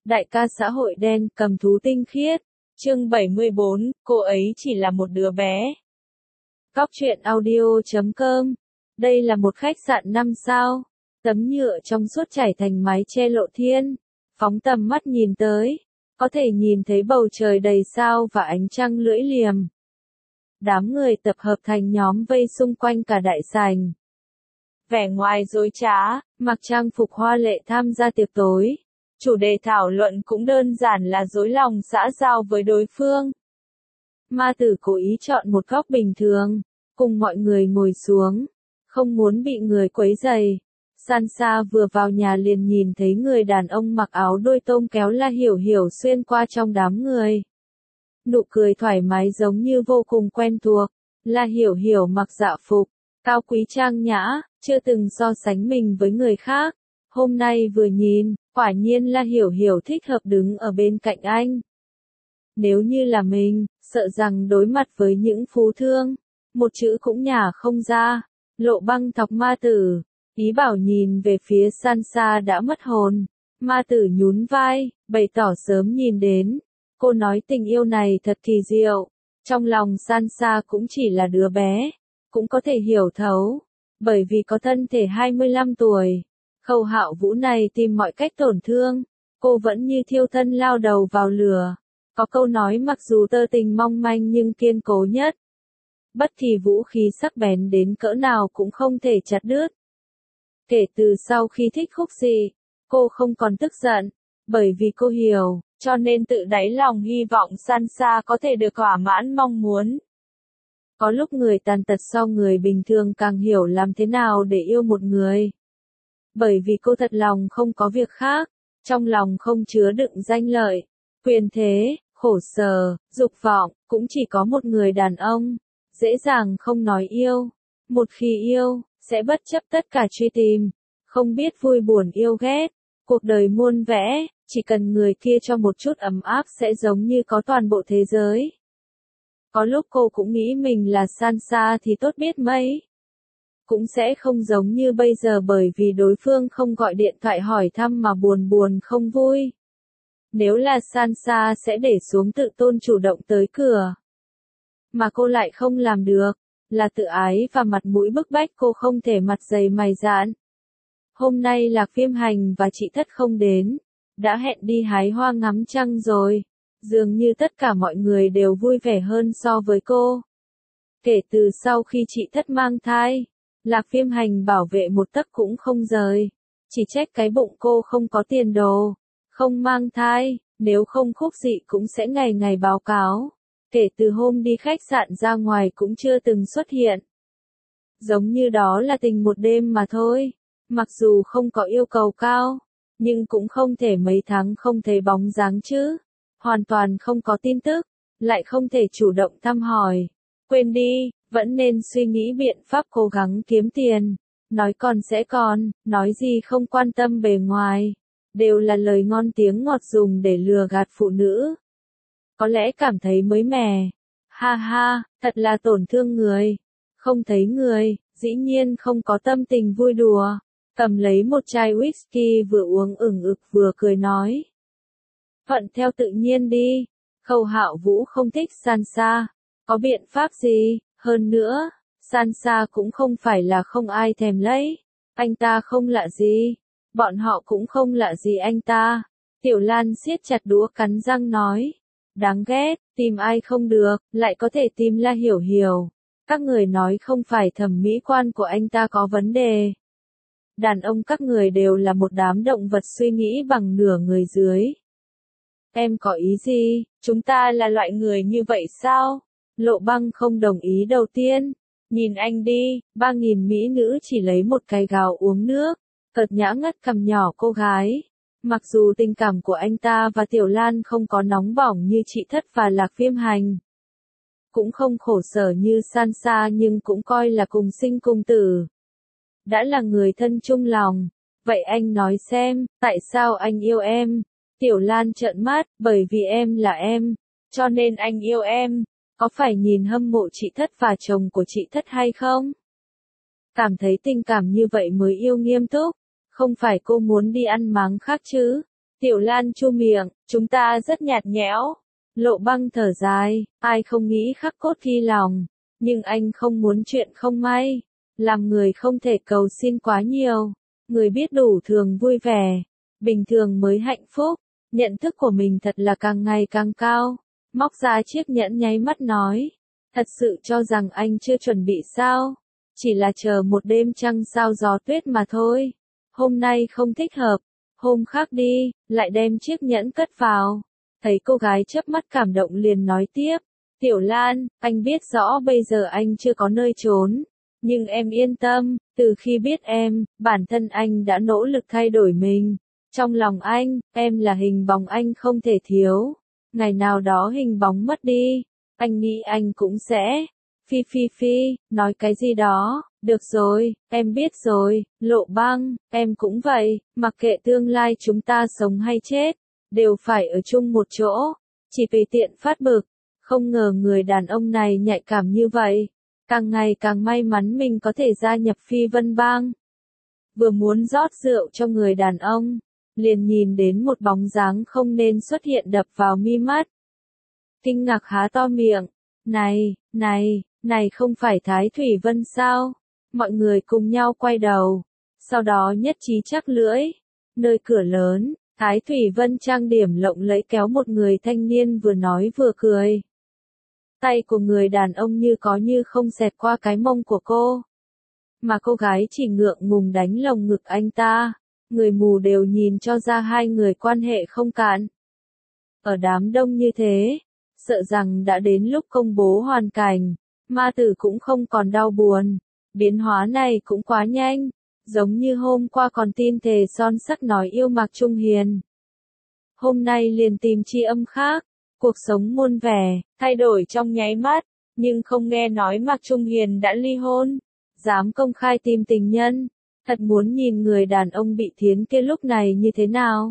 Đại ca xã hội đen cầm thú tinh khiết. Chương 74, cô ấy chỉ là một đứa bé. Góc truyện audio.com. Đây là một khách sạn 5 sao. Tấm nhựa trong suốt trải thành mái che lộ thiên. Phóng tầm mắt nhìn tới, có thể nhìn thấy bầu trời đầy sao và ánh trăng lưỡi liềm. Đám người tập hợp thành nhóm vây xung quanh cả đại sảnh. Vẻ ngoài dối trá, mặc trang phục hoa lệ tham gia tiệc tối. Chủ đề thảo luận cũng đơn giản là dối lòng xã giao với đối phương. Ma tử cố ý chọn một góc bình thường, cùng mọi người ngồi xuống, không muốn bị người quấy rầy. Sansa vừa vào nhà liền nhìn thấy người đàn ông mặc áo đôi tôm kéo La Hiểu Hiểu xuyên qua trong đám người. Nụ cười thoải mái giống như vô cùng quen thuộc. La Hiểu Hiểu mặc dạ phục, cao quý trang nhã, chưa từng so sánh mình với người khác. Hôm nay vừa nhìn, quả nhiên La Hiểu Hiểu thích hợp đứng ở bên cạnh anh. Nếu như là mình, sợ rằng đối mặt với những phú thương, một chữ cũng nhả không ra. Lộ Băng thọc ma tử, ý bảo nhìn về phía Sansa đã mất hồn. Ma tử nhún vai, bày tỏ sớm nhìn đến. Cô nói tình yêu này thật kỳ diệu. Trong lòng Sansa cũng chỉ là đứa bé, cũng có thể hiểu thấu, bởi vì có thân thể 25 tuổi. Khâu Hạo Vũ này tìm mọi cách tổn thương, cô vẫn như thiêu thân lao đầu vào lửa. Có câu nói mặc dù tơ tình mong manh nhưng kiên cố nhất. Bất kỳ vũ khí sắc bén đến cỡ nào cũng không thể chặt đứt. Kể từ sau khi thích Khúc Dị, cô không còn tức giận, bởi vì cô hiểu, cho nên tự đáy lòng hy vọng Sansa có thể được thỏa mãn mong muốn. Có lúc người tàn tật so người bình thường càng hiểu làm thế nào để yêu một người. Bởi vì cô thật lòng không có việc khác, trong lòng không chứa đựng danh lợi, quyền thế, khổ sở, dục vọng, cũng chỉ có một người đàn ông. Dễ dàng không nói yêu, một khi yêu, sẽ bất chấp tất cả truy tìm, không biết vui buồn yêu ghét, cuộc đời muôn vẻ, chỉ cần người kia cho một chút ấm áp sẽ giống như có toàn bộ thế giới. Có lúc cô cũng nghĩ mình là Sansa thì tốt biết mấy. Cũng sẽ không giống như bây giờ bởi vì đối phương không gọi điện thoại hỏi thăm mà buồn không vui. Nếu là Sansa sẽ để xuống tự tôn chủ động tới cửa. Mà cô lại không làm được, là tự ái và mặt mũi bức bách cô không thể mặt dày mày dạn. Hôm nay Lạc Viêm Hành và chị Thất không đến, đã hẹn đi hái hoa ngắm trăng rồi. Dường như tất cả mọi người đều vui vẻ hơn so với cô. Kể từ sau khi chị Thất mang thai, Lạc Viêm Hành bảo vệ một tấc cũng không rời. Chỉ trách cái bụng cô không có tiền đồ, không mang thai, nếu không Khúc Dị cũng sẽ ngày ngày báo cáo. Kể từ hôm đi khách sạn ra ngoài cũng chưa từng xuất hiện. Giống như đó là tình một đêm mà thôi. Mặc dù không có yêu cầu cao, nhưng cũng không thể mấy tháng không thấy bóng dáng chứ. Hoàn toàn không có tin tức, lại không thể chủ động thăm hỏi. Quên đi, vẫn nên suy nghĩ biện pháp cố gắng kiếm tiền. Nói còn sẽ còn, nói gì không quan tâm bề ngoài. Đều là lời ngon tiếng ngọt dùng để lừa gạt phụ nữ. Có lẽ cảm thấy mới mẻ. Ha ha, thật là tổn thương người. Không thấy người, dĩ nhiên không có tâm tình vui đùa. Cầm lấy một chai whisky vừa uống ửng ực vừa cười nói. Thuận theo tự nhiên đi. Khâu Hạo Vũ không thích Sansa. Có biện pháp gì? Hơn nữa, Sansa cũng không phải là không ai thèm lấy. Anh ta không lạ gì. Bọn họ cũng không lạ gì anh ta. Tiểu Lan siết chặt đũa cắn răng nói. Đáng ghét, tìm ai không được, lại có thể tìm La Hiểu Hiểu. Các người nói không phải thẩm mỹ quan của anh ta có vấn đề. Đàn ông các người đều là một đám động vật suy nghĩ bằng nửa người dưới. Em có ý gì? Chúng ta là loại người như vậy sao? Lộ Băng không đồng ý đầu tiên. Nhìn anh đi, 3.000 mỹ nữ chỉ lấy một cái gáo uống nước. Cợt nhã ngất cằm nhỏ cô gái. Mặc dù tình cảm của anh ta và Tiểu Lan không có nóng bỏng như chị Thất và Lạc Viêm Hành. Cũng không khổ sở như Sansa nhưng cũng coi là cùng sinh cùng tử. Đã là người thân chung lòng. Vậy anh nói xem, tại sao anh yêu em? Tiểu Lan trợn mắt, bởi vì em là em. Cho nên anh yêu em. Có phải nhìn hâm mộ chị Thất và chồng của chị Thất hay không? Cảm thấy tình cảm như vậy mới yêu nghiêm túc. Không phải cô muốn đi ăn máng khác chứ? Tiểu Lan chu miệng, chúng ta rất nhạt nhẽo. Lộ Băng thở dài, ai không nghĩ khắc cốt ghi lòng, nhưng anh không muốn chuyện không may. Làm người không thể cầu xin quá nhiều, người biết đủ thường vui vẻ, bình thường mới hạnh phúc. Nhận thức của mình thật là càng ngày càng cao. Móc ra chiếc nhẫn nháy mắt nói, thật sự cho rằng anh chưa chuẩn bị sao? Chỉ là chờ một đêm trăng sao gió tuyết mà thôi. Hôm nay không thích hợp, hôm khác đi, lại đem chiếc nhẫn cất vào. Thấy cô gái chớp mắt cảm động liền nói tiếp, Tiểu Lan, anh biết rõ bây giờ anh chưa có nơi trốn. Nhưng em yên tâm, từ khi biết em, bản thân anh đã nỗ lực thay đổi mình. Trong lòng anh, em là hình bóng anh không thể thiếu. Ngày nào đó hình bóng mất đi, anh nghĩ anh cũng sẽ. Phi phi phi, nói cái gì đó, được rồi, em biết rồi, Lộ Băng, em cũng vậy, mặc kệ tương lai chúng ta sống hay chết, đều phải ở chung một chỗ, chỉ vì tiện phát bực. Không ngờ người đàn ông này nhạy cảm như vậy, càng ngày càng may mắn mình có thể gia nhập Phi Vân Bang. Vừa muốn rót rượu cho người đàn ông, liền nhìn đến một bóng dáng không nên xuất hiện đập vào mi mắt. Kinh ngạc há to miệng, này không phải Thái Thủy Vân sao? Mọi người cùng nhau quay đầu, sau đó nhất trí chắc lưỡi. Nơi cửa lớn, Thái Thủy Vân trang điểm lộng lẫy kéo một người thanh niên vừa nói vừa cười. Tay của người đàn ông như có như không xẹt qua cái mông của cô. Mà cô gái chỉ ngượng ngùng đánh lồng ngực anh ta. Người mù đều nhìn cho ra hai người quan hệ không cạn. Ở đám đông như thế, sợ rằng đã đến lúc công bố hoàn cảnh, ma tử cũng không còn đau buồn. Biến hóa này cũng quá nhanh, giống như hôm qua còn tin thề son sắc nói yêu Mạc Trung Hiền. Hôm nay liền tìm tri âm khác, cuộc sống muôn vẻ, thay đổi trong nháy mắt, nhưng không nghe nói Mạc Trung Hiền đã ly hôn, dám công khai tìm tình nhân. Thật muốn nhìn người đàn ông bị thiến kia lúc này như thế nào.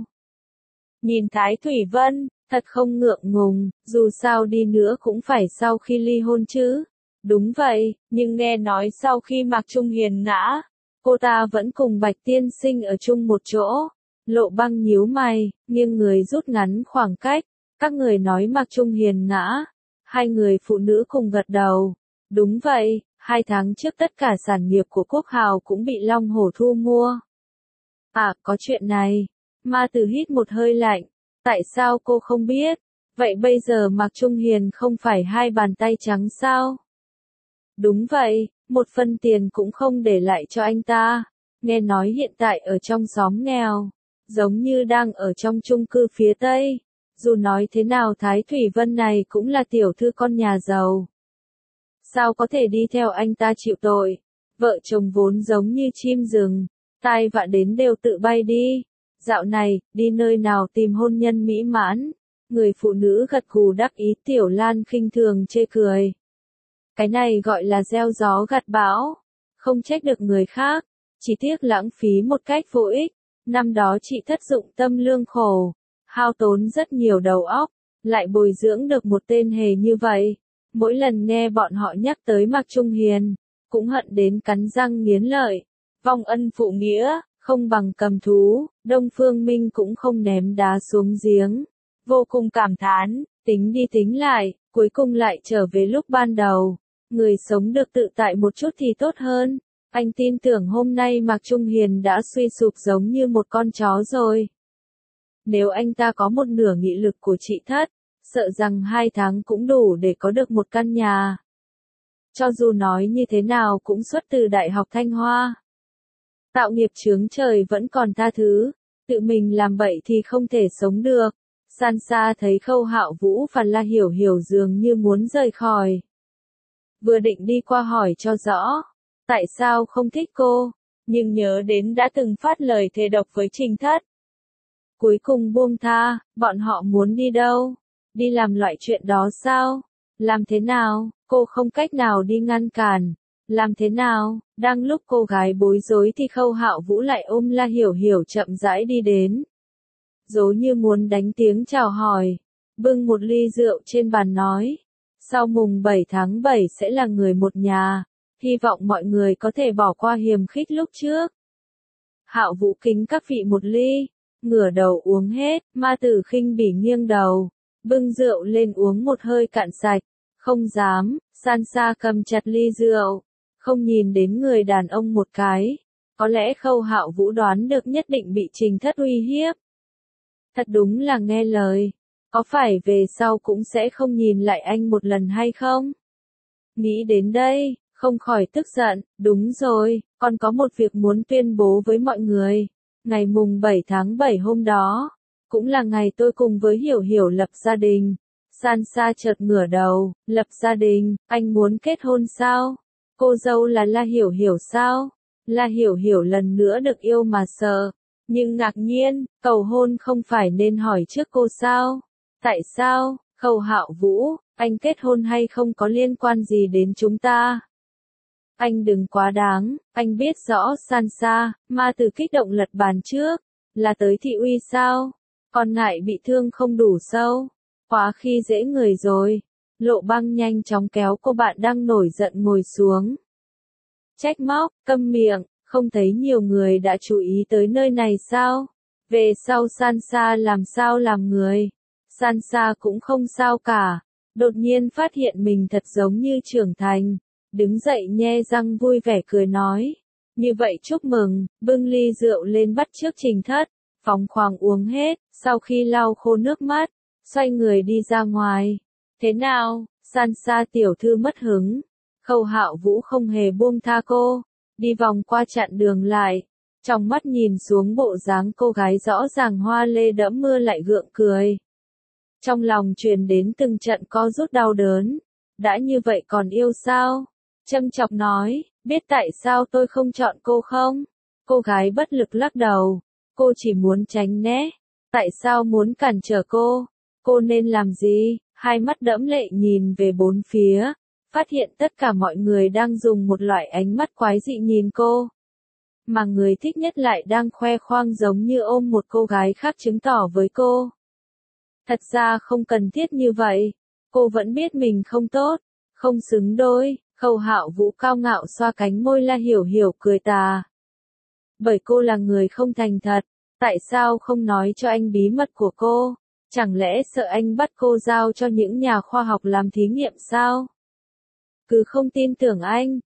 Nhìn Thái Thủy Vân, thật không ngượng ngùng, dù sao đi nữa cũng phải sau khi ly hôn chứ. Đúng vậy, nhưng nghe nói sau khi Mạc Trung Hiền ngã, cô ta vẫn cùng Bạch Tiên Sinh ở chung một chỗ. Lộ Băng nhíu mày, nghiêng người rút ngắn khoảng cách. Các người nói Mạc Trung Hiền ngã. Hai người phụ nữ cùng gật đầu. Đúng vậy. 2 tháng trước tất cả sản nghiệp của Quốc Hào cũng bị Long Hổ thu mua. À, có chuyện này. Ma Tử hít một hơi lạnh. Tại sao cô không biết? Vậy bây giờ Mạc Trung Hiền không phải 2 bàn tay trắng sao? Đúng vậy, 1 phân tiền cũng không để lại cho anh ta. Nghe nói hiện tại ở trong xóm nghèo, giống như đang ở trong chung cư phía Tây. Dù nói thế nào Thái Thủy Vân này cũng là tiểu thư con nhà giàu. Sao có thể đi theo anh ta chịu tội? Vợ chồng vốn giống như chim rừng, tai vạ đến đều tự bay đi. Dạo này, đi nơi nào tìm hôn nhân mỹ mãn? Người phụ nữ gật gù đắc ý. Tiểu Lan khinh thường chê cười. Cái này gọi là gieo gió gặt bão. Không trách được người khác, chỉ tiếc lãng phí một cách vô ích. Năm đó chị thất dụng tâm lương khổ, hao tốn rất nhiều đầu óc, lại bồi dưỡng được một tên hề như vậy. Mỗi lần nghe bọn họ nhắc tới Mạc Trung Hiền, cũng hận đến cắn răng nghiến lợi. Vong ân phụ nghĩa, không bằng cầm thú. Đông Phương Minh cũng không ném đá xuống giếng. Vô cùng cảm thán, tính đi tính lại, cuối cùng lại trở về lúc ban đầu. Người sống được tự tại một chút thì tốt hơn. Anh tin tưởng hôm nay Mạc Trung Hiền đã suy sụp giống như một con chó rồi. Nếu anh ta có một nửa nghị lực của chị Thất, sợ rằng 2 tháng cũng đủ để có được một căn nhà. Cho dù nói như thế nào cũng xuất từ Đại học Thanh Hoa. Tạo nghiệp chướng trời vẫn còn tha thứ, tự mình làm bậy thì không thể sống được. San xa thấy Khâu Hạo Vũ và La Hiểu Hiểu dường như muốn rời khỏi. Vừa định đi qua hỏi cho rõ, tại sao không thích cô, nhưng nhớ đến đã từng phát lời thề độc với Trình Thất. Cuối cùng buông tha, bọn họ muốn đi đâu? Đi làm loại chuyện đó sao? Làm thế nào? Cô không cách nào đi ngăn cản. Làm thế nào? Đang lúc cô gái bối rối thì Khâu Hạo Vũ lại ôm La Hiểu Hiểu chậm rãi đi đến. Giống như muốn đánh tiếng chào hỏi. Bưng một ly rượu trên bàn nói. Sau mùng 7 tháng 7 sẽ là người một nhà. Hy vọng mọi người có thể bỏ qua hiềm khích lúc trước. Hạo Vũ kính các vị một ly. ngửa đầu uống hết, ma tử khinh bỉ nghiêng đầu, bưng rượu lên uống một hơi cạn sạch, không dám, Sansa cầm chặt ly rượu, không nhìn đến người đàn ông một cái, có lẽ Khâu Hạo Vũ đoán được nhất định bị Trình Thất uy hiếp. Thật đúng là nghe lời, có phải về sau cũng sẽ không nhìn lại anh một lần hay không? Nghĩ đến đây, không khỏi tức giận, đúng rồi, còn có một việc muốn tuyên bố với mọi người. Ngày mùng 7 tháng 7 hôm đó, cũng là ngày tôi cùng với Hiểu Hiểu lập gia đình. Sansa chợt ngửa đầu, lập gia đình, anh muốn kết hôn sao? Cô dâu là La Hiểu Hiểu sao? La Hiểu Hiểu lần nữa được yêu mà sợ, nhưng ngạc nhiên, cầu hôn không phải nên hỏi trước cô sao? Tại sao? Khâu Hạo Vũ, anh kết hôn hay không có liên quan gì đến chúng ta? Anh đừng quá đáng, anh biết rõ Sansa, ma tử kích động lật bàn trước, là tới thị uy sao? Còn ngại bị thương không đủ sâu, quá khi dễ người rồi. Lộ Băng nhanh chóng kéo cô bạn đang nổi giận ngồi xuống. Trách móc, câm miệng, không thấy nhiều người đã chú ý tới nơi này sao? Về sau Sansa làm sao làm người? Sansa cũng không sao cả, đột nhiên phát hiện mình thật giống như trưởng thành. Đứng dậy nhe răng vui vẻ cười nói. Như vậy chúc mừng, bưng ly rượu lên bắt trước Trình Thất, phóng khoáng uống hết, sau khi lau khô nước mắt, xoay người đi ra ngoài. Thế nào, Sansa tiểu thư mất hứng. Khâu Hạo Vũ không hề buông tha cô, đi vòng qua chặn đường lại, trong mắt nhìn xuống bộ dáng cô gái rõ ràng hoa lê đẫm mưa lại gượng cười. Trong lòng truyền đến từng trận co rút đau đớn, đã như vậy còn yêu sao? Châm chọc nói, biết tại sao tôi không chọn cô không? Cô gái bất lực lắc đầu, cô chỉ muốn tránh né, tại sao muốn cản trở cô? Cô nên làm gì? Hai mắt đẫm lệ nhìn về bốn phía, phát hiện tất cả mọi người đang dùng một loại ánh mắt quái dị nhìn cô. Mà người thích nhất lại đang khoe khoang giống như ôm một cô gái khác chứng tỏ với cô. Thật ra không cần thiết như vậy, cô vẫn biết mình không tốt, không xứng đôi. Khâu Hạo Vũ cao ngạo xoa cánh môi La Hiểu Hiểu cười tà. Bởi cô là người không thành thật, tại sao không nói cho anh bí mật của cô? Chẳng lẽ sợ anh bắt cô giao cho những nhà khoa học làm thí nghiệm sao? Cứ không tin tưởng anh.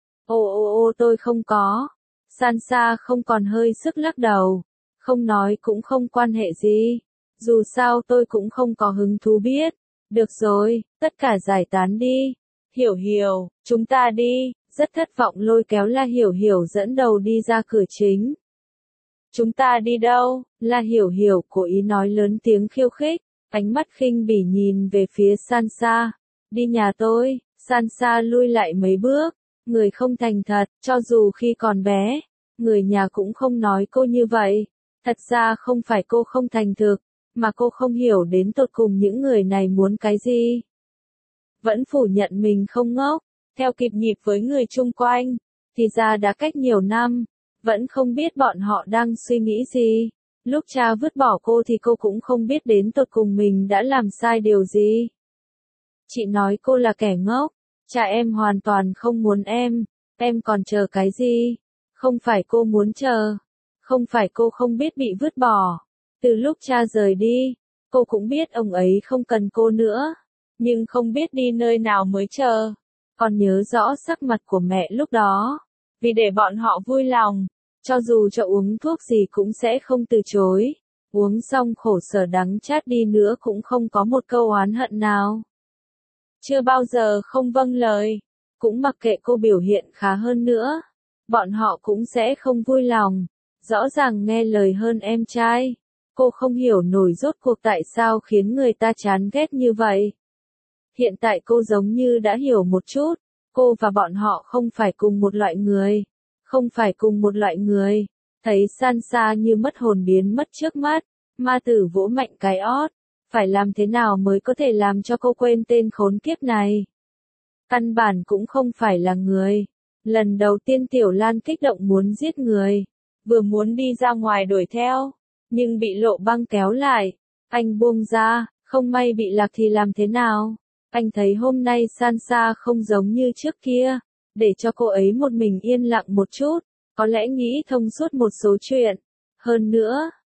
Ô tôi không có. Sansa không còn hơi sức lắc đầu. Không nói cũng không quan hệ gì. Dù sao tôi cũng không có hứng thú biết. Được rồi, tất cả giải tán đi. Hiểu Hiểu, chúng ta đi. Rất thất vọng lôi kéo La Hiểu Hiểu dẫn đầu đi ra cửa chính. Chúng ta đi đâu? La Hiểu Hiểu cố ý nói lớn tiếng khiêu khích, ánh mắt khinh bỉ nhìn về phía Sansa. Đi nhà tôi. Sansa lui lại mấy bước, người không thành thật, cho dù khi còn bé, người nhà cũng không nói cô như vậy. Thật ra không phải cô không thành thực, mà cô không hiểu đến tột cùng những người này muốn cái gì. Vẫn phủ nhận mình không ngốc, theo kịp nhịp với người chung quanh, thì ra đã cách nhiều năm, vẫn không biết bọn họ đang suy nghĩ gì. Lúc cha vứt bỏ cô thì cô cũng không biết đến tột cùng mình đã làm sai điều gì. Chị nói cô là kẻ ngốc, cha em hoàn toàn không muốn em còn chờ cái gì? Không phải cô muốn chờ, không phải cô không biết bị vứt bỏ. Từ lúc cha rời đi, cô cũng biết ông ấy không cần cô nữa, nhưng không biết đi nơi nào mới chờ. Còn nhớ rõ sắc mặt của mẹ lúc đó, vì để bọn họ vui lòng, cho dù cho uống thuốc gì cũng sẽ không từ chối. Uống xong khổ sở đắng chát đi nữa cũng không có một câu oán hận nào. Chưa bao giờ không vâng lời, cũng mặc kệ cô biểu hiện khá hơn nữa, bọn họ cũng sẽ không vui lòng. Rõ ràng nghe lời hơn em trai, cô không hiểu nổi rốt cuộc tại sao khiến người ta chán ghét như vậy. Hiện tại cô giống như đã hiểu một chút, cô và bọn họ không phải cùng một loại người, không phải cùng một loại người. Thấy Sansa như mất hồn biến mất trước mắt, ma tử vỗ mạnh cái ót. Phải làm thế nào mới có thể làm cho cô quên tên khốn kiếp này? Căn bản cũng không phải là người. Lần đầu tiên Tiểu Lan kích động muốn giết người, vừa muốn đi ra ngoài đuổi theo, nhưng bị Lộ Băng kéo lại. Anh buông ra, không may bị lạc thì làm thế nào? Anh thấy hôm nay Sansa không giống như trước kia, để cho cô ấy một mình yên lặng một chút, có lẽ nghĩ thông suốt một số chuyện. Hơn nữa,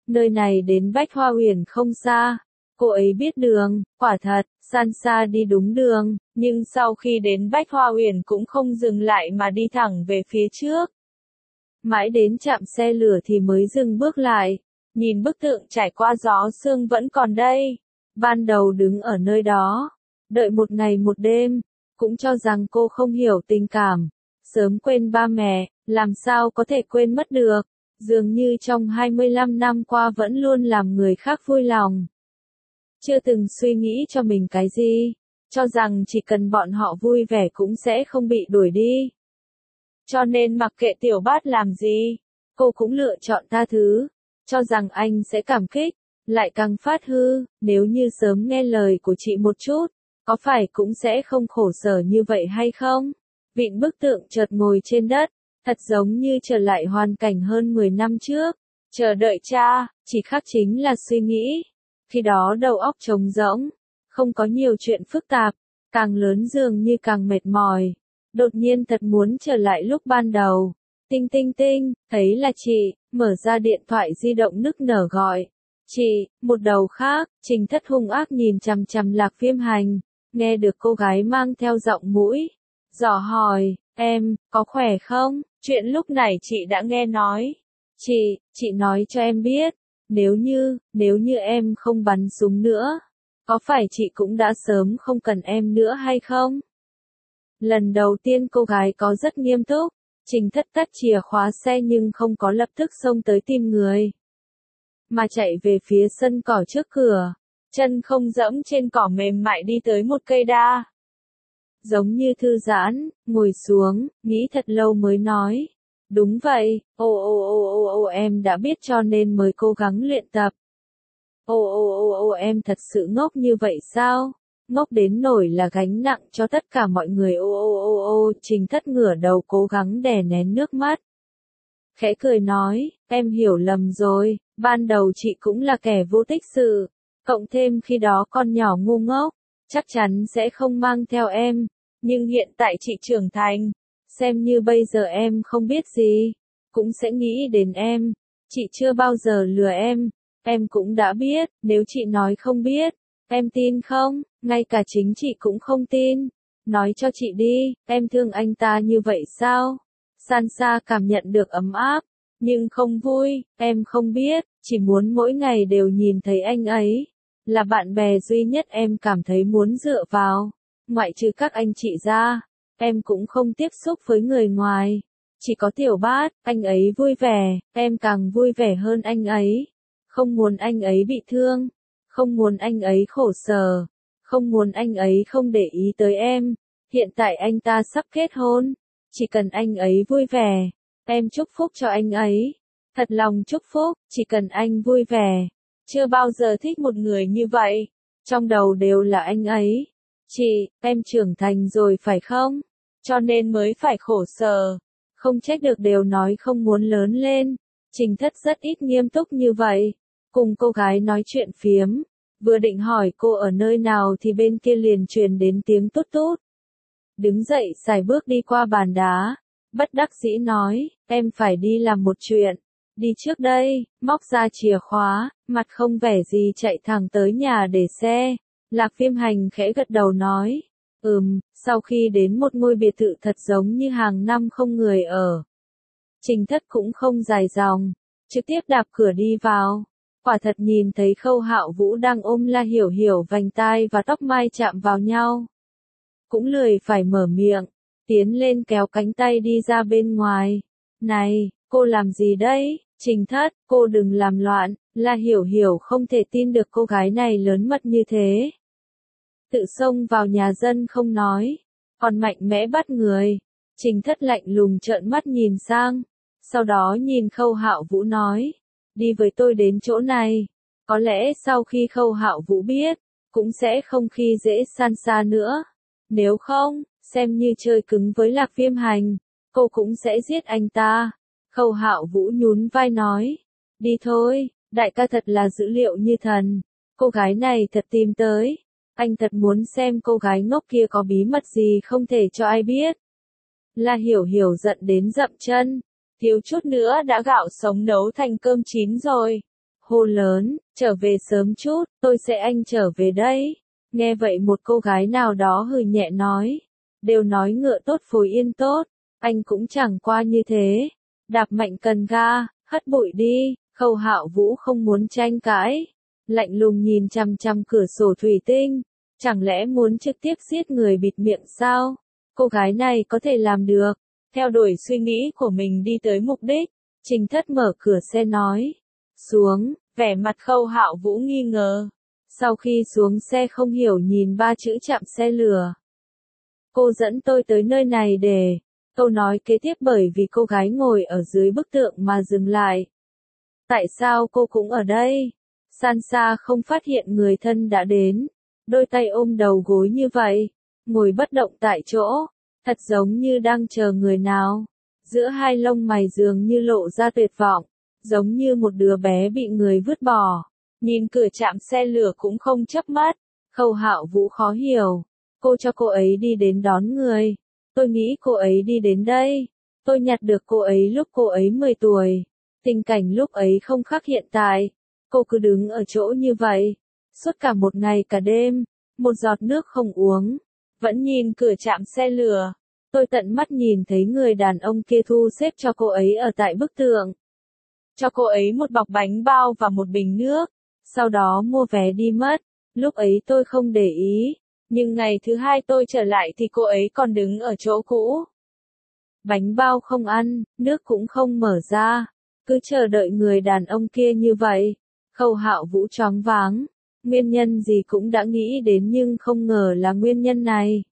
nơi này đến Bách Hoa Uyển không xa. Cô ấy biết đường, quả thật, Sansa đi đúng đường, nhưng sau khi đến Bách Hoa Uyển cũng không dừng lại mà đi thẳng về phía trước. Mãi đến trạm xe lửa thì mới dừng bước lại, nhìn bức tượng trải qua gió sương vẫn còn đây. Ban đầu đứng ở nơi đó, đợi một ngày một đêm, cũng cho rằng cô không hiểu tình cảm, sớm quên ba mẹ, làm sao có thể quên mất được, dường như trong 25 năm qua vẫn luôn làm người khác vui lòng. Chưa từng suy nghĩ cho mình cái gì, cho rằng chỉ cần bọn họ vui vẻ cũng sẽ không bị đuổi đi. Cho nên mặc kệ Tiểu Bát làm gì, cô cũng lựa chọn tha thứ, cho rằng anh sẽ cảm kích, lại càng phát hư, nếu như sớm nghe lời của chị một chút, có phải cũng sẽ không khổ sở như vậy hay không? Vịn bức tượng chợt ngồi trên đất, thật giống như trở lại hoàn cảnh hơn 10 năm trước, chờ đợi cha, chỉ khác chính là suy nghĩ. Khi đó đầu óc trống rỗng, không có nhiều chuyện phức tạp, càng lớn dường như càng mệt mỏi. Đột nhiên thật muốn trở lại lúc ban đầu. Tinh tinh tinh, thấy là chị, mở ra điện thoại di động nức nở gọi. Chị, một đầu khác, Trình Thất hung ác nhìn chằm chằm Lạc Viêm Hành, nghe được cô gái mang theo giọng mũi. Dò hỏi, em, có khỏe không? Chuyện lúc này chị đã nghe nói. Chị nói cho em biết, nếu như em không bắn súng nữa, có phải chị cũng đã sớm không cần em nữa hay không? Lần đầu tiên cô gái có rất nghiêm túc, Trình Thất tắt chìa khóa xe nhưng không có lập tức xông tới tìm người, mà chạy về phía sân cỏ trước cửa, chân không dẫm trên cỏ mềm mại đi tới một cây đa. Giống như thư giãn, ngồi xuống, nghĩ thật lâu mới nói. Đúng vậy, em đã biết cho nên mới cố gắng luyện tập. Em thật sự ngốc như vậy sao? Ngốc đến nổi là gánh nặng cho tất cả mọi người. Trình Thất ngửa đầu cố gắng đè nén nước mắt. Khẽ cười nói, em hiểu lầm rồi, ban đầu chị cũng là kẻ vô tích sự, cộng thêm khi đó con nhỏ ngu ngốc, chắc chắn sẽ không mang theo em, nhưng hiện tại chị trưởng thành, xem như bây giờ em không biết gì, cũng sẽ nghĩ đến em, chị chưa bao giờ lừa em cũng đã biết, nếu chị nói không biết, em tin không, ngay cả chính chị cũng không tin, nói cho chị đi, em thương anh ta như vậy sao? Sansa cảm nhận được ấm áp, nhưng không vui, em không biết, chỉ muốn mỗi ngày đều nhìn thấy anh ấy, là bạn bè duy nhất em cảm thấy muốn dựa vào, ngoại trừ các anh chị ra, em cũng không tiếp xúc với người ngoài, chỉ có Tiểu Bát, anh ấy vui vẻ, em càng vui vẻ hơn anh ấy, không muốn anh ấy bị thương, không muốn anh ấy khổ sở, không muốn anh ấy không để ý tới em, hiện tại anh ta sắp kết hôn. Chỉ cần anh ấy vui vẻ, em chúc phúc cho anh ấy. Thật lòng chúc phúc, chỉ cần anh vui vẻ. Chưa bao giờ thích một người như vậy. Trong đầu đều là anh ấy. Chị, em trưởng thành rồi phải không? Cho nên mới phải khổ sở. Không trách được đều nói không muốn lớn lên. Trình Thất rất ít nghiêm túc như vậy. Cùng cô gái nói chuyện phiếm. Vừa định hỏi cô ở nơi nào thì bên kia liền truyền đến tiếng tút tút. Đứng dậy xài bước đi qua bàn đá, bất đắc dĩ nói, em phải đi làm một chuyện, đi trước đây, móc ra chìa khóa, mặt không vẻ gì chạy thẳng tới nhà để xe, Lạc Viêm Hành khẽ gật đầu nói, sau khi đến một ngôi biệt thự thật giống như hàng năm không người ở. Trình Thất cũng không dài dòng, trực tiếp đạp cửa đi vào, quả thật nhìn thấy Khâu Hạo Vũ đang ôm La Hiểu Hiểu vành tai và tóc mai chạm vào nhau. Cũng lười phải mở miệng, tiến lên kéo cánh tay đi ra bên ngoài. Này, cô làm gì đấy? Trình Thất, cô đừng làm loạn, La Hiểu Hiểu không thể tin được cô gái này lớn mật như thế. Tự xông vào nhà dân không nói, còn mạnh mẽ bắt người. Trình Thất lạnh lùng trợn mắt nhìn sang, sau đó nhìn Khâu Hạo Vũ nói, đi với tôi đến chỗ này. Có lẽ sau khi Khâu Hạo Vũ biết, cũng sẽ không khi dễ Sansa nữa. Nếu không, xem như chơi cứng với Lạc Viêm Hành, cô cũng sẽ giết anh ta. Khâu Hạo Vũ nhún vai nói, đi thôi, đại ca thật là dữ liệu như thần, cô gái này thật tìm tới, anh thật muốn xem cô gái ngốc kia có bí mật gì không thể cho ai biết. La Hiểu Hiểu giận đến dậm chân, thiếu chút nữa đã gạo sống nấu thành cơm chín rồi. hô lớn, trở về sớm chút, tôi sẽ anh trở về đây. Nghe vậy một cô gái nào đó hừ nhẹ nói, đều nói ngựa tốt phối yên tốt, anh cũng chẳng qua như thế. Đạp mạnh cần ga, hất bụi đi, Khâu Hạo Vũ không muốn tranh cãi, lạnh lùng nhìn chằm chằm cửa sổ thủy tinh, chẳng lẽ muốn trực tiếp giết người bịt miệng sao? Cô gái này có thể làm được. Theo đuổi suy nghĩ của mình đi tới mục đích, Trình Thất mở cửa xe nói, xuống, vẻ mặt Khâu Hạo Vũ nghi ngờ. Sau khi xuống xe không hiểu nhìn ba chữ trạm xe lửa. Cô dẫn tôi tới nơi này để, câu nói kế tiếp bởi vì cô gái ngồi ở dưới bức tượng mà dừng lại. Tại sao cô cũng ở đây? Sansa không phát hiện người thân đã đến, đôi tay ôm đầu gối như vậy, ngồi bất động tại chỗ, thật giống như đang chờ người nào. Giữa hai lông mày dường như lộ ra tuyệt vọng, giống như một đứa bé bị người vứt bỏ. Nhìn cửa trạm xe lửa cũng không chớp mắt, Khâu Hạo Vũ khó hiểu. Cô cho cô ấy đi đến đón người. Tôi nghĩ cô ấy đi đến đây. Tôi nhặt được cô ấy lúc cô ấy 10 tuổi. Tình cảnh lúc ấy không khác hiện tại. Cô cứ đứng ở chỗ như vậy, suốt cả một ngày cả đêm, một giọt nước không uống, vẫn nhìn cửa trạm xe lửa. Tôi tận mắt nhìn thấy người đàn ông kia thu xếp cho cô ấy ở tại bức tượng. Cho cô ấy một bọc bánh bao và một bình nước, sau đó mua vé đi mất. Lúc ấy tôi không để ý, nhưng ngày thứ hai tôi trở lại thì cô ấy còn đứng ở chỗ cũ. Bánh bao không ăn, nước cũng không mở ra, cứ chờ đợi người đàn ông kia như vậy. Khâu Hạo Vũ choáng váng, nguyên nhân gì cũng đã nghĩ đến nhưng không ngờ là nguyên nhân này.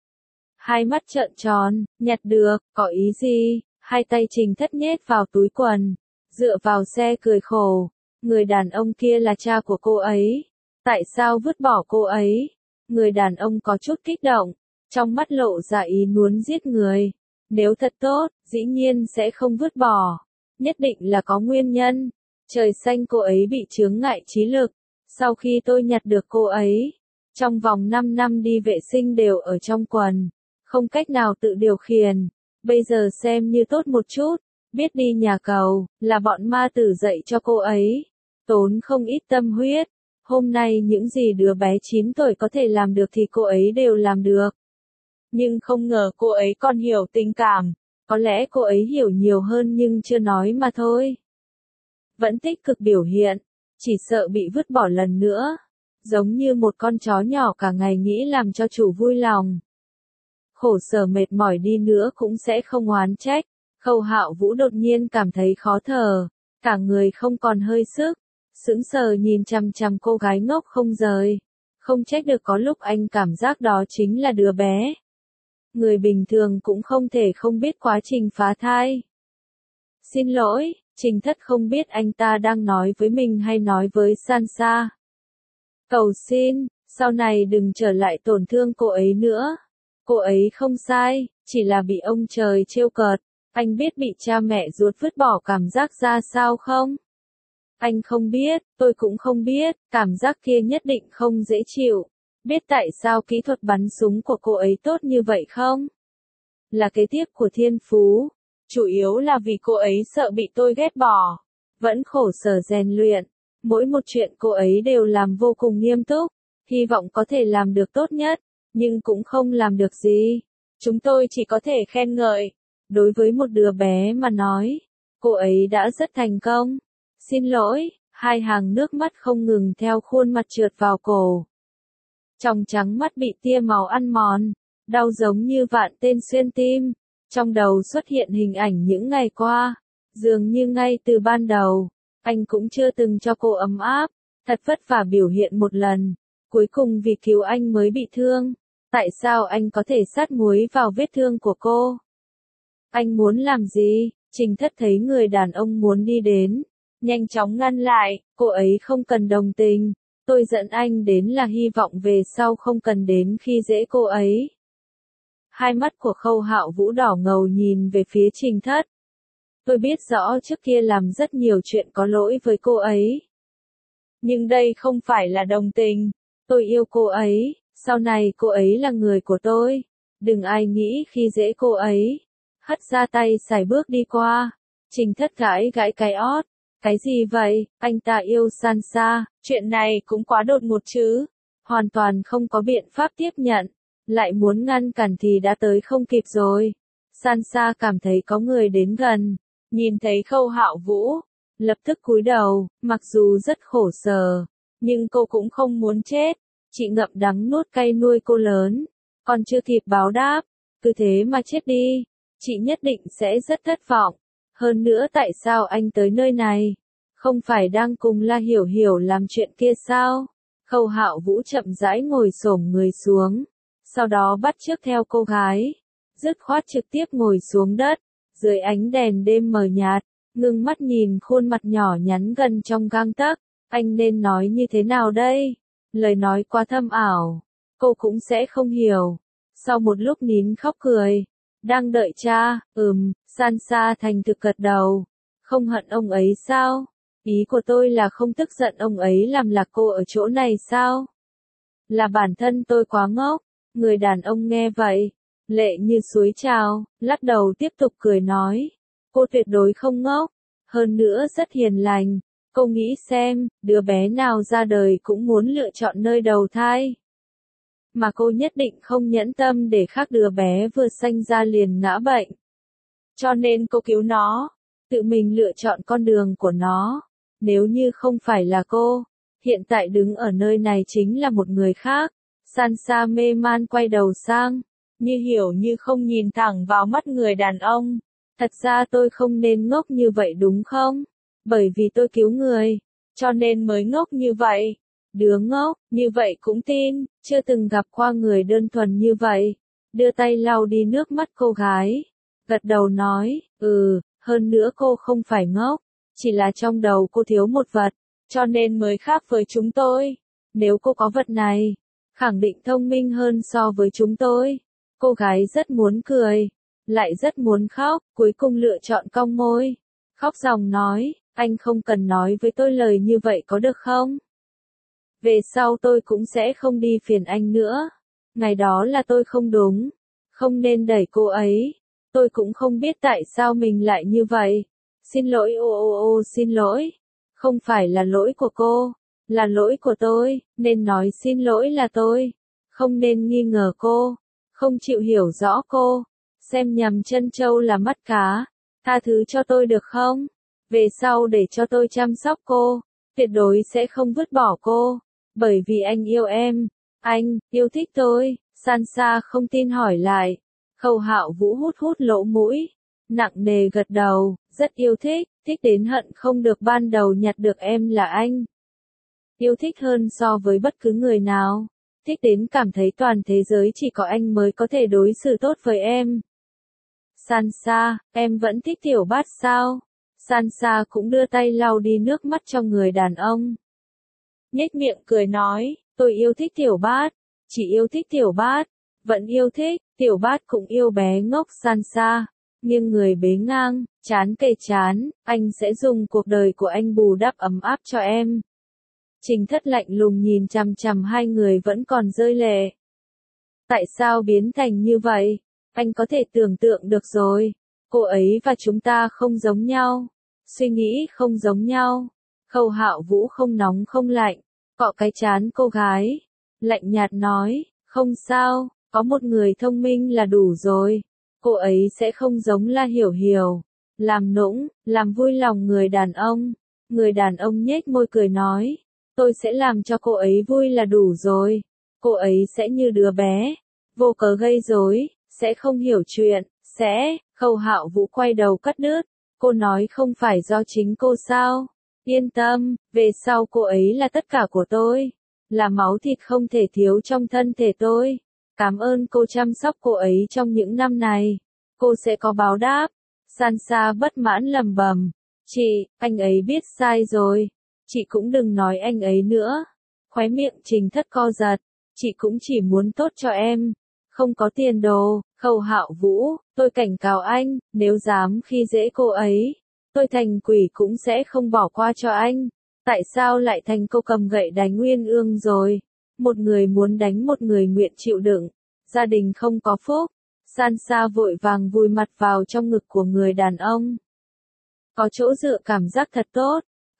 Hai mắt trợn tròn, nhặt được, có ý gì? Hai tay Trình Thất nhét vào túi quần, dựa vào xe cười khổ. Người đàn ông kia là cha của cô ấy. Tại sao vứt bỏ cô ấy? Người đàn ông có chút kích động, trong mắt lộ ra ý muốn giết người. Nếu thật tốt, dĩ nhiên sẽ không vứt bỏ. Nhất định là có nguyên nhân. Trời xanh, cô ấy bị chướng ngại trí lực. Sau khi tôi nhặt được cô ấy, trong vòng 5 năm đi vệ sinh đều ở trong quần, không cách nào tự điều khiển. Bây giờ xem như tốt một chút, biết đi nhà cầu, là bọn ma tử dạy cho cô ấy. Tốn không ít tâm huyết. Hôm nay những gì đứa bé 9 tuổi có thể làm được thì cô ấy đều làm được. Nhưng không ngờ cô ấy còn hiểu tình cảm. Có lẽ cô ấy hiểu nhiều hơn nhưng chưa nói mà thôi. Vẫn tích cực biểu hiện, chỉ sợ bị vứt bỏ lần nữa. Giống như một con chó nhỏ cả ngày nghĩ làm cho chủ vui lòng. Khổ sở mệt mỏi đi nữa cũng sẽ không oán trách. Khâu Hạo Vũ đột nhiên cảm thấy khó thở, cả người không còn hơi sức, sững sờ nhìn chằm chằm cô gái ngốc không rời. Không trách được có lúc anh cảm giác đó chính là đứa bé. Người bình thường cũng không thể không biết quá trình phá thai. Xin lỗi, Trình Thất không biết anh ta đang nói với mình hay nói với Sansa. Cầu xin, sau này đừng trở lại tổn thương cô ấy nữa. Cô ấy không sai, chỉ là bị ông trời trêu cợt. Anh biết bị cha mẹ ruột vứt bỏ cảm giác ra sao không? Anh không biết, tôi cũng không biết, cảm giác kia nhất định không dễ chịu. Biết tại sao kỹ thuật bắn súng của cô ấy tốt như vậy không? Là kế tiếp của thiên phú. Chủ yếu là vì cô ấy sợ bị tôi ghét bỏ. Vẫn khổ sở rèn luyện. Mỗi một chuyện cô ấy đều làm vô cùng nghiêm túc. Hy vọng có thể làm được tốt nhất. Nhưng cũng không làm được gì. Chúng tôi chỉ có thể khen ngợi. Đối với một đứa bé mà nói, cô ấy đã rất thành công. Xin lỗi, hai hàng nước mắt không ngừng theo khuôn mặt trượt vào cổ. Trong trắng mắt bị tia máu ăn mòn, đau giống như vạn tên xuyên tim. Trong đầu xuất hiện hình ảnh những ngày qua, dường như ngay từ ban đầu, anh cũng chưa từng cho cô ấm áp, thật vất vả biểu hiện một lần, cuối cùng vì cứu anh mới bị thương. Tại sao anh có thể sát muối vào vết thương của cô? Anh muốn làm gì? Trình Thất thấy người đàn ông muốn đi đến, nhanh chóng ngăn lại, cô ấy không cần đồng tình, tôi dẫn anh đến là hy vọng về sau không cần đến khi dễ cô ấy. Hai mắt của Khâu Hạo Vũ đỏ ngầu nhìn về phía Trình Thất. Tôi biết rõ trước kia làm rất nhiều chuyện có lỗi với cô ấy. Nhưng đây không phải là đồng tình, tôi yêu cô ấy, sau này cô ấy là người của tôi. Đừng ai nghĩ khi dễ cô ấy. Hất ra tay xài bước đi qua. Trình Thất gãi gãi cái ót. Cái gì vậy, anh ta yêu Sansa, chuyện này cũng quá đột ngột chứ. Hoàn toàn không có biện pháp tiếp nhận, lại muốn ngăn cản thì đã tới không kịp rồi. Sansa cảm thấy có người đến gần, nhìn thấy Khâu Hạo Vũ, lập tức cúi đầu, mặc dù rất khổ sở, nhưng cô cũng không muốn chết. Chị ngậm đắng nuốt cay nuôi cô lớn, còn chưa kịp báo đáp, cứ thế mà chết đi, chị nhất định sẽ rất thất vọng. Hơn nữa tại sao anh tới nơi này? Không phải đang cùng La Hiểu Hiểu làm chuyện kia sao? Khâu Hạo Vũ chậm rãi ngồi xổm người xuống, sau đó bắt chước theo cô gái, dứt khoát trực tiếp ngồi xuống đất, dưới ánh đèn đêm mờ nhạt, ngưng mắt nhìn khuôn mặt nhỏ nhắn gần trong gang tấc. Anh nên nói như thế nào đây? Lời nói quá thâm ảo, cô cũng sẽ không hiểu. Sau một lúc nín khóc cười, đang đợi cha, Sansa thành thực gật đầu. Không hận ông ấy sao? Ý của tôi là không tức giận ông ấy làm lạc cô ở chỗ này sao? Là bản thân tôi quá ngốc. Người đàn ông nghe vậy, lệ như suối trào, lắc đầu tiếp tục cười nói. Cô tuyệt đối không ngốc, hơn nữa rất hiền lành. Cô nghĩ xem, đứa bé nào ra đời cũng muốn lựa chọn nơi đầu thai. Mà cô nhất định không nhẫn tâm để khác đứa bé vừa sanh ra liền ngã bệnh. Cho nên cô cứu nó, tự mình lựa chọn con đường của nó. Nếu như không phải là cô, hiện tại đứng ở nơi này chính là một người khác. Sansa mê man quay đầu sang, như hiểu như không nhìn thẳng vào mắt người đàn ông. Thật ra tôi không nên ngốc như vậy đúng không? Bởi vì tôi cứu người, cho nên mới ngốc như vậy. Đứa ngốc, như vậy cũng tin, chưa từng gặp qua người đơn thuần như vậy. Đưa tay lau đi nước mắt cô gái, gật đầu nói, hơn nữa cô không phải ngốc, chỉ là trong đầu cô thiếu một vật, cho nên mới khác với chúng tôi. Nếu cô có vật này, khẳng định thông minh hơn so với chúng tôi. Cô gái rất muốn cười, lại rất muốn khóc, cuối cùng lựa chọn cong môi. Khóc ròng nói, anh không cần nói với tôi lời như vậy có được không? Về sau tôi cũng sẽ không đi phiền anh nữa. Ngày đó là tôi không đúng, không nên đẩy cô ấy. Tôi cũng không biết tại sao mình lại như vậy. Xin lỗi xin lỗi. Không phải là lỗi của cô, là lỗi của tôi, nên nói xin lỗi là tôi. Không nên nghi ngờ cô, không chịu hiểu rõ cô, xem nhầm chân châu là mắt cá. Tha thứ cho tôi được không? Về sau để cho tôi chăm sóc cô, tuyệt đối sẽ không vứt bỏ cô, bởi vì anh yêu em, anh yêu thích tôi. Sansa không tin hỏi lại. Khâu Hạo Vũ hút hút lỗ mũi, nặng nề gật đầu, rất yêu thích, thích đến hận không được ban đầu nhặt được em là anh. Yêu thích hơn so với bất cứ người nào, thích đến cảm thấy toàn thế giới chỉ có anh mới có thể đối xử tốt với em. Sansa, em vẫn thích Tiểu Bát sao? Sansa cũng đưa tay lau đi nước mắt cho người đàn ông. Nhếch miệng cười nói, tôi yêu thích Tiểu Bát, chỉ yêu thích Tiểu Bát, vẫn yêu thích, Tiểu Bát cũng yêu bé ngốc Sansa. Nghiêng người bế ngang, chán kề chán, anh sẽ dùng cuộc đời của anh bù đắp ấm áp cho em. Trình Thất lạnh lùng nhìn chằm chằm hai người vẫn còn rơi lệ. Tại sao biến thành như vậy? Anh có thể tưởng tượng được rồi. Cô ấy và chúng ta không giống nhau. Suy nghĩ không giống nhau. Khâu Hạo Vũ không nóng không lạnh, cọ cái trán cô gái. Lạnh nhạt nói, không sao, có một người thông minh là đủ rồi. Cô ấy sẽ không giống La Hiểu Hiểu. Làm nũng, làm vui lòng người đàn ông. Người đàn ông nhếch môi cười nói, tôi sẽ làm cho cô ấy vui là đủ rồi. Cô ấy sẽ như đứa bé, vô cớ gây rối, sẽ không hiểu chuyện, sẽ. Khâu Hạo Vũ quay đầu cắt đứt. Cô nói không phải do chính cô sao? Yên tâm, về sau cô ấy là tất cả của tôi, là máu thịt không thể thiếu trong thân thể tôi. Cảm ơn cô chăm sóc cô ấy trong những năm này. Cô sẽ có báo đáp. Sansa bất mãn lầm bầm. Chị, anh ấy biết sai rồi. Chị cũng đừng nói anh ấy nữa. Khóe miệng Trình Thất co giật. Chị cũng chỉ muốn tốt cho em. Không có tiền đồ. Khâu Hạo Vũ, tôi cảnh cáo anh, nếu dám khi dễ cô ấy, tôi thành quỷ cũng sẽ không bỏ qua cho anh. Tại sao lại thành cô cầm gậy đánh Uyên Ương rồi? Một người muốn đánh một người nguyện chịu đựng. Gia đình không có phúc. Sansa vội vàng vùi mặt vào trong ngực của người đàn ông. Có chỗ dựa cảm giác thật tốt.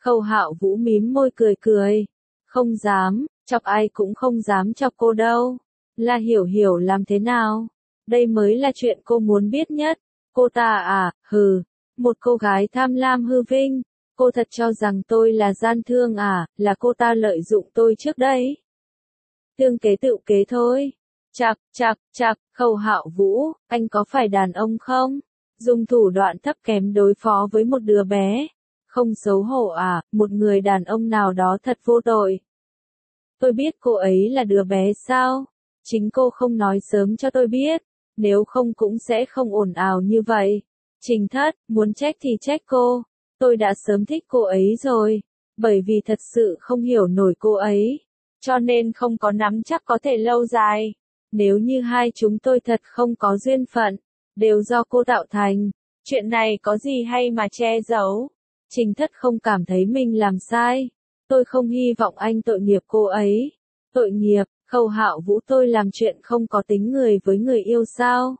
Khâu Hạo Vũ mím môi cười cười. Không dám, chọc ai cũng không dám chọc cô đâu. La Hiểu Hiểu làm thế nào? Đây mới là chuyện cô muốn biết nhất. Cô ta à, hừ, một cô gái tham lam hư vinh. Cô thật cho rằng tôi là gian thương à, là cô ta lợi dụng tôi trước đây. Tương kế tự kế thôi. Chạc, chạc, chạc, Khâu Hạo Vũ, anh có phải đàn ông không? Dùng thủ đoạn thấp kém đối phó với một đứa bé. Không xấu hổ à, một người đàn ông nào đó thật vô tội. Tôi biết cô ấy là đứa bé sao? Chính cô không nói sớm cho tôi biết, nếu không cũng sẽ không ồn ào như vậy. Trình Thất, muốn trách thì trách cô. Tôi đã sớm thích cô ấy rồi, bởi vì thật sự không hiểu nổi cô ấy, cho nên không có nắm chắc có thể lâu dài. Nếu như hai chúng tôi thật không có duyên phận, đều do cô tạo thành, chuyện này có gì hay mà che giấu. Trình Thất không cảm thấy mình làm sai. Tôi không hy vọng anh tội nghiệp cô ấy. Tội nghiệp, Khâu Hạo Vũ, tôi làm chuyện không có tính người với người yêu sao?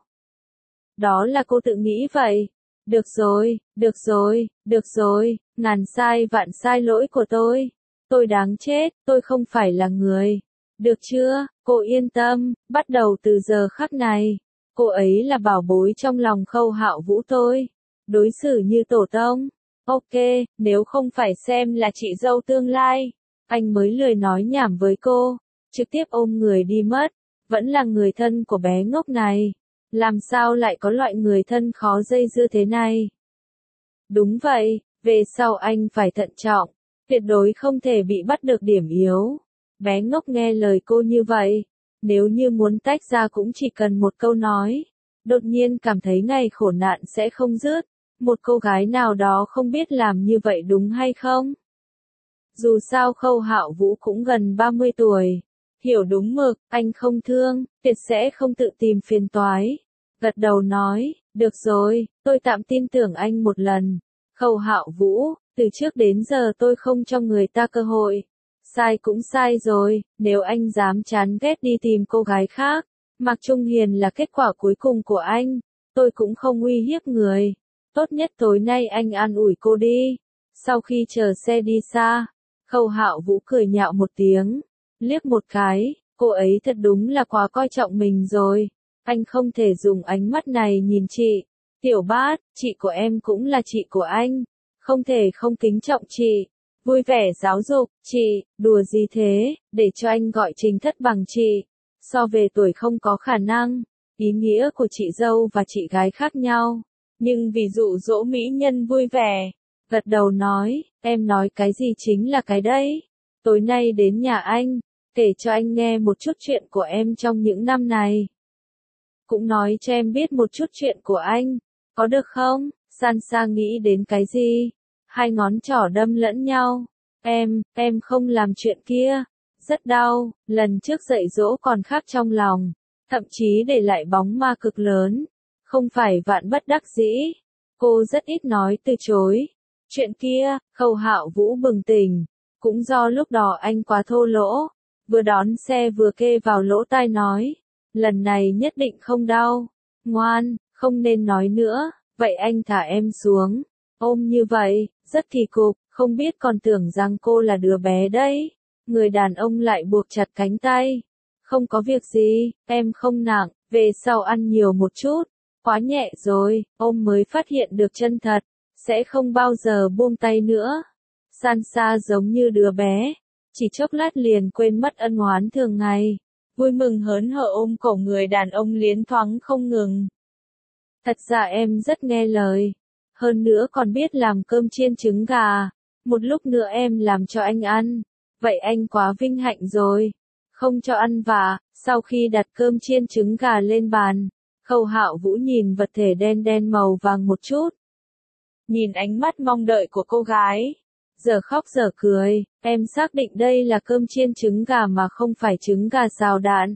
Đó là cô tự nghĩ vậy. Được rồi, được rồi, được rồi, ngàn sai vạn sai lỗi của tôi. Tôi đáng chết, tôi không phải là người. Được chưa, cô yên tâm, bắt đầu từ giờ khắc này. Cô ấy là bảo bối trong lòng Khâu Hạo Vũ tôi. Đối xử như tổ tông. Ok, nếu không phải xem là chị dâu tương lai, anh mới lười nói nhảm với cô. Trực tiếp ôm người đi mất. Vẫn là người thân của bé ngốc này. Làm sao lại có loại người thân khó dây dưa thế này? Đúng vậy, về sau anh phải thận trọng, tuyệt đối không thể bị bắt được điểm yếu. Bé ngốc nghe lời cô như vậy, nếu như muốn tách ra cũng chỉ cần một câu nói. Đột nhiên cảm thấy ngày khổ nạn sẽ không dứt. Một cô gái nào đó không biết làm như vậy đúng hay không? Dù sao Khâu Hạo Vũ cũng gần 30 tuổi. Hiểu đúng mực, anh không thương, tuyệt sẽ không tự tìm phiền toái. Gật đầu nói, được rồi, tôi tạm tin tưởng anh một lần. Khâu Hạo Vũ, từ trước đến giờ tôi không cho người ta cơ hội. Sai cũng sai rồi, nếu anh dám chán ghét đi tìm cô gái khác, Mạc Trung Hiền là kết quả cuối cùng của anh, tôi cũng không uy hiếp người. Tốt nhất tối nay anh an ủi cô đi. Sau khi chờ xe đi xa, Khâu Hạo Vũ cười nhạo một tiếng, liếc một cái, cô ấy thật đúng là quá coi trọng mình rồi. Anh không thể dùng ánh mắt này nhìn chị. Tiểu Bát, chị của em cũng là chị của anh. Không thể không kính trọng chị. Vui vẻ giáo dục, chị, đùa gì thế, để cho anh gọi Trình Thất bằng chị. So về tuổi không có khả năng, ý nghĩa của chị dâu và chị gái khác nhau. Nhưng vì dụ dỗ mỹ nhân vui vẻ, gật đầu nói, em nói cái gì chính là cái đấy. Tối nay đến nhà anh, kể cho anh nghe một chút chuyện của em trong những năm này. Cũng nói cho em biết một chút chuyện của anh, có được không? Sansa nghĩ đến cái gì? Hai ngón trỏ đâm lẫn nhau. Em không làm chuyện kia. Rất đau, lần trước dạy dỗ còn khắc trong lòng. Thậm chí để lại bóng ma cực lớn. Không phải vạn bất đắc dĩ. Cô rất ít nói từ chối. Chuyện kia, Khâu Hạo Vũ bừng tỉnh. Cũng do lúc đó anh quá thô lỗ. Vừa đón xe vừa kê vào lỗ tai nói. Lần này nhất định không đau. Ngoan, không nên nói nữa. Vậy anh thả em xuống. Ôm như vậy, rất kỳ cục, không biết còn tưởng rằng cô là đứa bé đấy. Người đàn ông lại buộc chặt cánh tay. Không có việc gì, em không nặng, về sau ăn nhiều một chút. Quá nhẹ rồi, ôm mới phát hiện được chân thật. Sẽ không bao giờ buông tay nữa. Sansa giống như đứa bé. Chỉ chốc lát liền quên mất ân oán thường ngày. Vui mừng hớn hở ôm cổ người đàn ông liến thoáng không ngừng. Thật ra em rất nghe lời. Hơn nữa còn biết làm cơm chiên trứng gà. Một lúc nữa em làm cho anh ăn. Vậy anh quá vinh hạnh rồi. Không cho ăn vạ, sau khi đặt cơm chiên trứng gà lên bàn, Khâu Hạo Vũ nhìn vật thể đen đen màu vàng một chút. Nhìn ánh mắt mong đợi của cô gái. Giờ khóc giờ cười, em xác định đây là cơm chiên trứng gà mà không phải trứng gà xào đạn.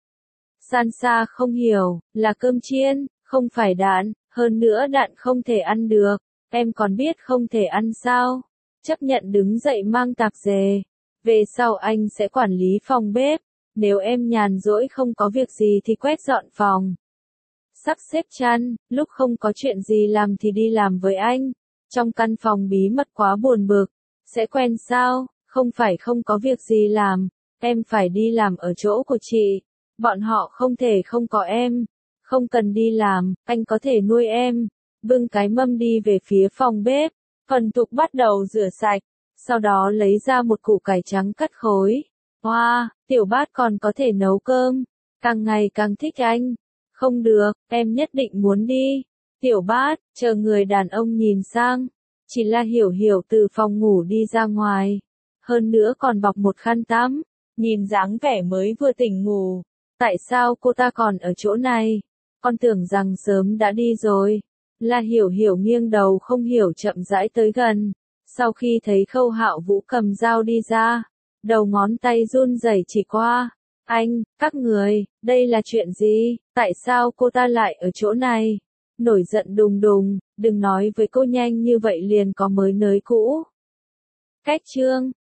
Sansa không hiểu, là cơm chiên, không phải đạn, hơn nữa đạn không thể ăn được, em còn biết không thể ăn sao? Chấp nhận đứng dậy mang tạp dề. Về sau anh sẽ quản lý phòng bếp, nếu em nhàn rỗi không có việc gì thì quét dọn phòng. Sắp xếp chăn, lúc không có chuyện gì làm thì đi làm với anh. Trong căn phòng bí mật quá buồn bực, Sẽ quen sao, không phải không có việc gì làm, em phải đi làm ở chỗ của chị. Bọn họ không thể không có em. Không cần đi làm, anh có thể nuôi em. Bưng cái mâm đi về phía phòng bếp. Phần Thục bắt đầu rửa sạch. Sau đó lấy ra một củ cải trắng cắt khối. Wow, Tiểu Bát còn có thể nấu cơm. Càng ngày càng thích anh. Không được, em nhất định muốn đi. Tiểu Bát, chờ người đàn ông nhìn sang. Chỉ là Hiểu Hiểu từ phòng ngủ đi ra ngoài. Hơn nữa còn bọc một khăn tắm. Nhìn dáng vẻ mới vừa tỉnh ngủ. Tại sao cô ta còn ở chỗ này? Con tưởng rằng sớm đã đi rồi. La Hiểu Hiểu nghiêng đầu không hiểu chậm rãi tới gần. Sau khi thấy Khâu Hạo Vũ cầm dao đi ra, đầu ngón tay run rẩy chỉ qua. Anh, các người, đây là chuyện gì? Tại sao cô ta lại ở chỗ này? Nổi giận đùng đùng, đừng nói với cô nhanh như vậy liền có mới nới cũ. Cách chương